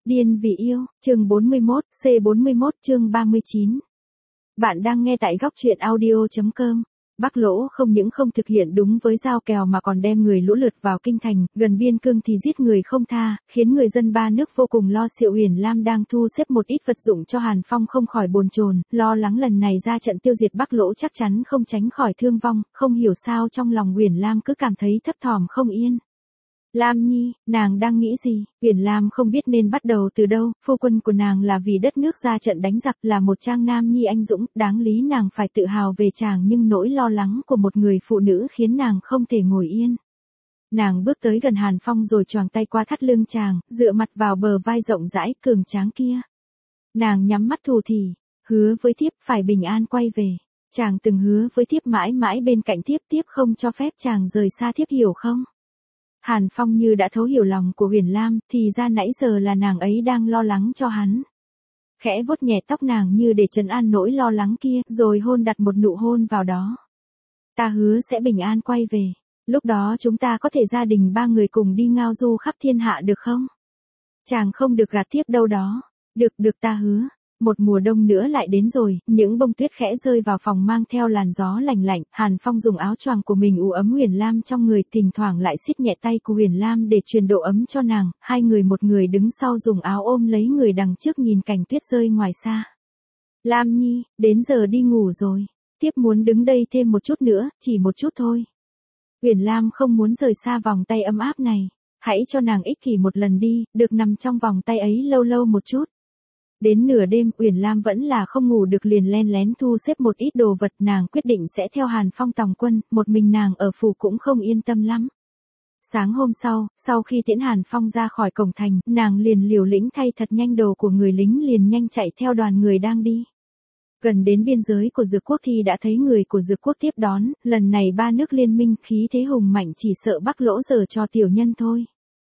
Điên vì yêu, chương 41, C41 chương 39. Bạn đang nghe tại góc truyện audio.com. Bắc Lỗ không những không thực hiện đúng với giao kèo mà còn đem người lũ lượt vào kinh thành, gần biên cương thì giết người không tha, khiến người dân ba nước vô cùng lo. Triệu Huyền Lam đang thu xếp một ít vật dụng cho Hàn Phong không khỏi bồn chồn, lo lắng lần này ra trận tiêu diệt Bắc Lỗ chắc chắn không tránh khỏi thương vong, không hiểu sao trong lòng Huyền Lam cứ cảm thấy thấp thỏm không yên. Lam Nhi, nàng đang nghĩ gì? Huyền Lam không biết nên bắt đầu từ đâu, phu quân của nàng là vì đất nước ra trận đánh giặc, là một trang nam nhi anh dũng, đáng lý nàng phải tự hào về chàng, nhưng nỗi lo lắng của một người phụ nữ khiến nàng không thể ngồi yên. Nàng bước tới gần Hàn Phong rồi choàng tay qua thắt lưng chàng, dựa mặt vào bờ vai rộng rãi cường tráng kia. Nàng nhắm mắt thù thì, hứa với thiếp phải bình an quay về. Chàng từng hứa với thiếp mãi mãi bên cạnh thiếp, thiếp không cho phép chàng rời xa thiếp, hiểu không? Hàn Phong như đã thấu hiểu lòng của Huyền Lam, thì ra nãy giờ là nàng ấy đang lo lắng cho hắn. Khẽ vuốt nhẹ tóc nàng như để trấn an nỗi lo lắng kia, rồi đặt một nụ hôn vào đó. Ta hứa sẽ bình an quay về. Lúc đó chúng ta có thể gia đình ba người cùng đi ngao du khắp thiên hạ được không? Chàng không được gạt tiếp đâu đó. Được ta hứa. Một mùa đông nữa lại đến rồi, những bông tuyết khẽ rơi vào phòng mang theo làn gió lành lạnh. Hàn Phong dùng áo choàng của mình ủ ấm Huyền Lam trong người, thỉnh thoảng lại siết nhẹ tay của Huyền Lam để truyền độ ấm cho nàng. Hai người một người đứng sau dùng áo ôm lấy người đằng trước, nhìn cảnh tuyết rơi ngoài xa. Lam Nhi, đến giờ đi ngủ rồi. Tiếp muốn đứng đây thêm một chút nữa, chỉ một chút thôi. Huyền Lam không muốn rời xa vòng tay ấm áp này. Hãy cho nàng ích kỷ một lần đi, được nằm trong vòng tay ấy lâu lâu một chút. Đến nửa đêm, Uyển Lam vẫn là không ngủ được, liền len lén thu xếp một ít đồ vật. Nàng quyết định sẽ theo Hàn Phong tòng quân, một mình nàng ở phủ cũng không yên tâm lắm. Sáng hôm sau khi tiễn Hàn Phong ra khỏi cổng thành, nàng liền liều lĩnh thay thật nhanh đồ của người lính, liền nhanh chạy theo đoàn người đang đi. Gần đến biên giới của Dược Quốc thì đã thấy người của Dược Quốc tiếp đón, lần này ba nước liên minh, khí thế hùng mạnh, chỉ sợ Bắc Lỗ giở cho tiểu nhân thôi.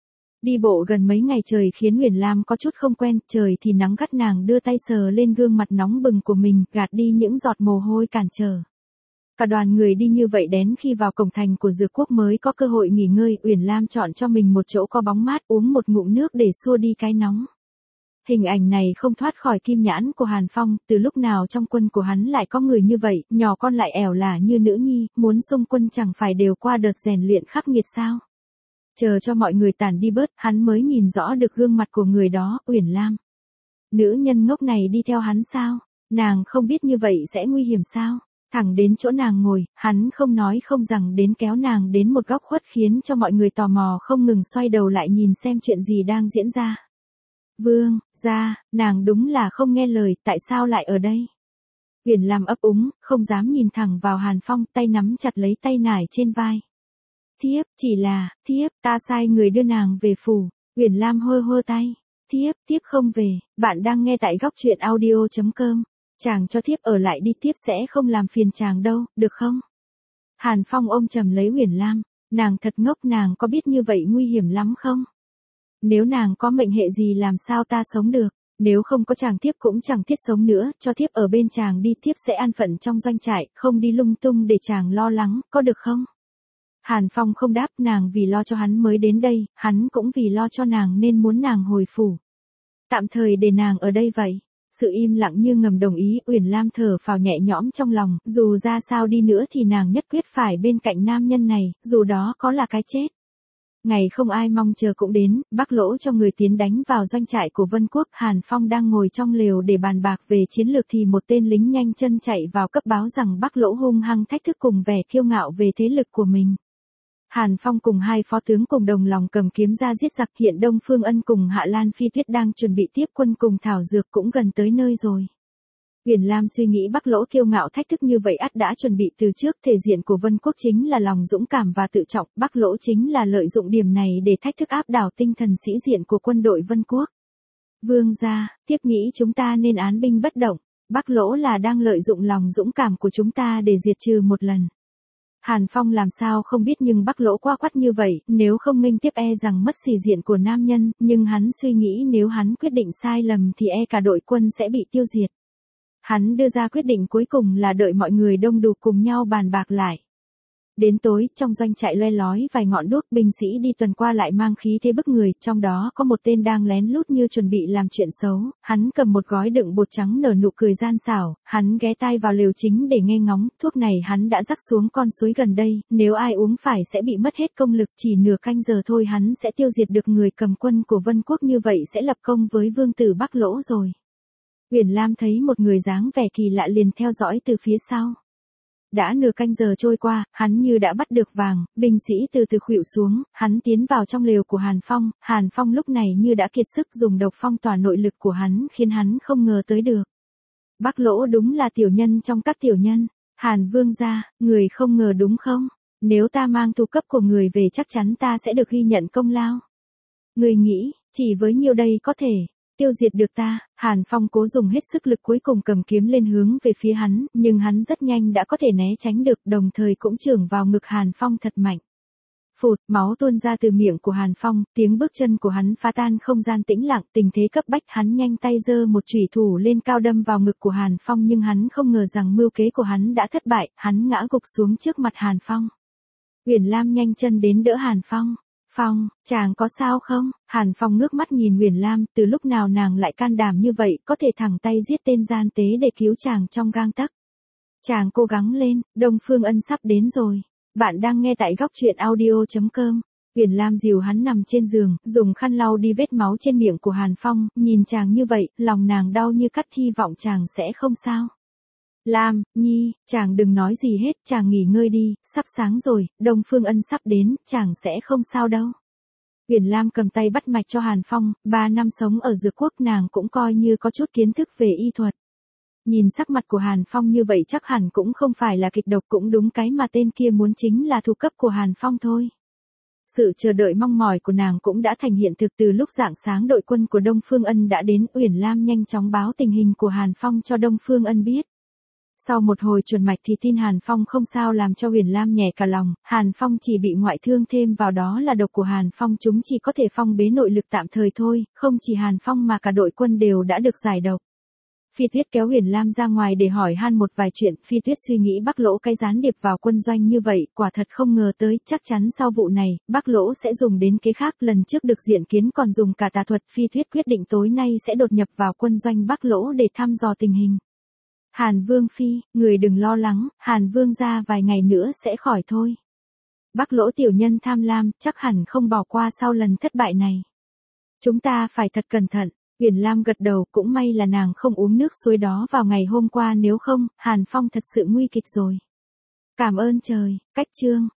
Đi bộ gần mấy ngày trời khiến Huyền Lam có chút không quen, trời thì nắng gắt, nàng đưa tay sờ lên gương mặt nóng bừng của mình, gạt đi những giọt mồ hôi cản trở. Cả đoàn người đi như vậy đến khi vào cổng thành của Dược Quốc mới có cơ hội nghỉ ngơi. Huyền Lam chọn cho mình một chỗ có bóng mát, uống một ngụm nước để xua đi cái nóng. Hình ảnh này không thoát khỏi kim nhãn của Hàn Phong, từ lúc nào trong quân của hắn lại có người như vậy, nhỏ con lại ẻo lả như nữ nhi, muốn xung quân chẳng phải đều qua đợt rèn luyện khắc nghiệt sao? Chờ cho mọi người tản đi bớt, hắn mới nhìn rõ được gương mặt của người đó. Uyển Lam, nữ nhân ngốc này đi theo hắn sao? Nàng không biết như vậy sẽ nguy hiểm sao? Thẳng đến chỗ nàng ngồi, hắn không nói không rằng đến kéo nàng đến một góc khuất, khiến cho mọi người tò mò không ngừng xoay đầu lại nhìn xem chuyện gì đang diễn ra. Vương gia, nàng đúng là không nghe lời, tại sao lại ở đây? Uyển Lam ấp úng, không dám nhìn thẳng vào Hàn Phong, tay nắm chặt lấy tay nải trên vai. Thiếp, chỉ là, thiếp, ta sai người đưa nàng về phủ. Uyển Lam hơ tay. Thiếp không về. Bạn đang nghe tại góc truyện audio.com. Chàng cho thiếp ở lại đi, thiếp sẽ không làm phiền chàng đâu, được không? Hàn Phong ôm chầm lấy Uyển Lam. Nàng thật ngốc, nàng có biết như vậy nguy hiểm lắm không? Nếu nàng có mệnh hệ gì làm sao ta sống được? Nếu không có chàng thiếp cũng chẳng thiết sống nữa, cho thiếp ở bên chàng đi, thiếp sẽ an phận trong doanh trại, không đi lung tung để chàng lo lắng, có được không? Hàn Phong không đáp, nàng vì lo cho hắn mới đến đây, hắn cũng vì lo cho nàng nên muốn nàng hồi phủ. Tạm thời để nàng ở đây vậy. Sự im lặng như ngầm đồng ý. Uyển Lam thở phào nhẹ nhõm trong lòng, dù ra sao đi nữa thì nàng nhất quyết phải bên cạnh nam nhân này, dù đó có là cái chết. Ngày không ai mong chờ cũng đến, Bắc Lỗ cho người tiến đánh vào doanh trại của Vân Quốc. Hàn Phong đang ngồi trong lều để bàn bạc về chiến lược thì một tên lính nhanh chân chạy vào cấp báo rằng Bắc Lỗ hung hăng thách thức cùng vẻ kiêu ngạo về thế lực của mình. Hàn Phong cùng hai phó tướng cùng đồng lòng cầm kiếm ra giết giặc. Hiện Đông Phương Ân cùng Hạ Lan Phi Tuyết đang chuẩn bị tiếp quân cùng Thảo Dược cũng gần tới nơi rồi. Uyển Lam suy nghĩ Bắc Lỗ kiêu ngạo thách thức như vậy ắt đã chuẩn bị từ trước, thể diện của Vân Quốc chính là lòng dũng cảm và tự trọng, Bắc Lỗ chính là lợi dụng điểm này để thách thức áp đảo tinh thần sĩ diện của quân đội Vân Quốc. Vương gia, tiếp nghĩ chúng ta nên án binh bất động, Bắc Lỗ là đang lợi dụng lòng dũng cảm của chúng ta để diệt trừ một lần. Hàn Phong làm sao không biết, nhưng Bắc Lỗ quá quắt như vậy, nếu không nghênh tiếp e rằng mất sĩ diện của nam nhân, nhưng hắn suy nghĩ nếu hắn quyết định sai lầm thì e cả đội quân sẽ bị tiêu diệt. Hắn đưa ra quyết định cuối cùng là đợi mọi người đông đủ cùng nhau bàn bạc lại. Đến tối, trong doanh trại loe lói vài ngọn đuốc, binh sĩ đi tuần qua lại mang khí thế bức người, trong đó có một tên đang lén lút như chuẩn bị làm chuyện xấu, hắn cầm một gói đựng bột trắng nở nụ cười gian xảo, hắn ghé tai vào lều chính để nghe ngóng, thuốc này hắn đã rắc xuống con suối gần đây, nếu ai uống phải sẽ bị mất hết công lực, chỉ nửa canh giờ thôi hắn sẽ tiêu diệt được người cầm quân của Vân Quốc, như vậy sẽ lập công với vương tử Bắc Lỗ rồi. Uyển Lam thấy một người dáng vẻ kỳ lạ liền theo dõi từ phía sau. Đã nửa canh giờ trôi qua, hắn như đã bắt được vàng, binh sĩ từ từ khuỵu xuống, hắn tiến vào trong lều của Hàn Phong lúc này như đã kiệt sức, dùng độc phong tỏa nội lực của hắn khiến hắn không ngờ tới được. Bắc Lỗ đúng là tiểu nhân trong các tiểu nhân, Hàn vương gia, người không ngờ đúng không? Nếu ta mang tu cấp của người về chắc chắn ta sẽ được ghi nhận công lao. Người nghĩ, chỉ với nhiêu đây có thể tiêu diệt được ta? Hàn Phong cố dùng hết sức lực cuối cùng cầm kiếm lên hướng về phía hắn, nhưng hắn rất nhanh đã có thể né tránh được, đồng thời cũng chưởng vào ngực Hàn Phong thật mạnh. Phụt, máu tuôn ra từ miệng của Hàn Phong, tiếng bước chân của hắn phá tan không gian tĩnh lặng, tình thế cấp bách, hắn nhanh tay giơ một chủy thủ lên cao đâm vào ngực của Hàn Phong, nhưng hắn không ngờ rằng mưu kế của hắn đã thất bại, hắn ngã gục xuống trước mặt Hàn Phong. Uyển Lam nhanh chân đến đỡ Hàn Phong. Phong, chàng có sao không? Hàn Phong ngước mắt nhìn Uyển Lam, từ lúc nào nàng lại can đảm như vậy, có thể thẳng tay giết tên gian tế để cứu chàng trong gang tấc. Chàng cố gắng lên, Đông Phương Ân sắp đến rồi. Bạn đang nghe tại góc truyện audio.com. Uyển Lam dìu hắn nằm trên giường, dùng khăn lau đi vết máu trên miệng của Hàn Phong, nhìn chàng như vậy, lòng nàng đau như cắt, hy vọng chàng sẽ không sao. Lam, Nhi, chàng đừng nói gì hết, chàng nghỉ ngơi đi, sắp sáng rồi, Đông Phương Ân sắp đến, chàng sẽ không sao đâu. Uyển Lam cầm tay bắt mạch cho Hàn Phong, 3 năm sống ở Dược Quốc nàng cũng coi như có chút kiến thức về y thuật. Nhìn sắc mặt của Hàn Phong như vậy chắc hẳn cũng không phải là kịch độc, cũng đúng cái mà tên kia muốn, chính là thu cấp của Hàn Phong thôi. Sự chờ đợi mong mỏi của nàng cũng đã thành hiện thực, từ lúc rạng sáng đội quân của Đông Phương Ân đã đến, Uyển Lam nhanh chóng báo tình hình của Hàn Phong cho Đông Phương Ân biết. Sau một hồi chuẩn mạch thì tin Hàn Phong không sao, làm cho Uyển Lam nhẹ cả lòng, Hàn Phong chỉ bị ngoại thương, thêm vào đó là độc của Hàn Phong, chúng chỉ có thể phong bế nội lực tạm thời thôi, không chỉ Hàn Phong mà cả đội quân đều đã được giải độc. Phi Tuyết kéo Uyển Lam ra ngoài để hỏi han một vài chuyện, Phi Tuyết suy nghĩ Bắc Lỗ cái gián điệp vào quân doanh như vậy, quả thật không ngờ tới, chắc chắn sau vụ này, Bắc Lỗ sẽ dùng đến kế khác, lần trước được diện kiến còn dùng cả tà thuật, Phi Tuyết quyết định tối nay sẽ đột nhập vào quân doanh Bắc Lỗ để thăm dò tình hình. Hàn Vương Phi, người đừng lo lắng, Hàn Vương gia vài ngày nữa sẽ khỏi thôi. Bắc Lỗ tiểu nhân tham lam, chắc hẳn không bỏ qua sau lần thất bại này. Chúng ta phải thật cẩn thận. Uyển Lam gật đầu, cũng may là nàng không uống nước suối đó vào ngày hôm qua, nếu không, Hàn Phong thật sự nguy kịch rồi. Cảm ơn trời, cách chương.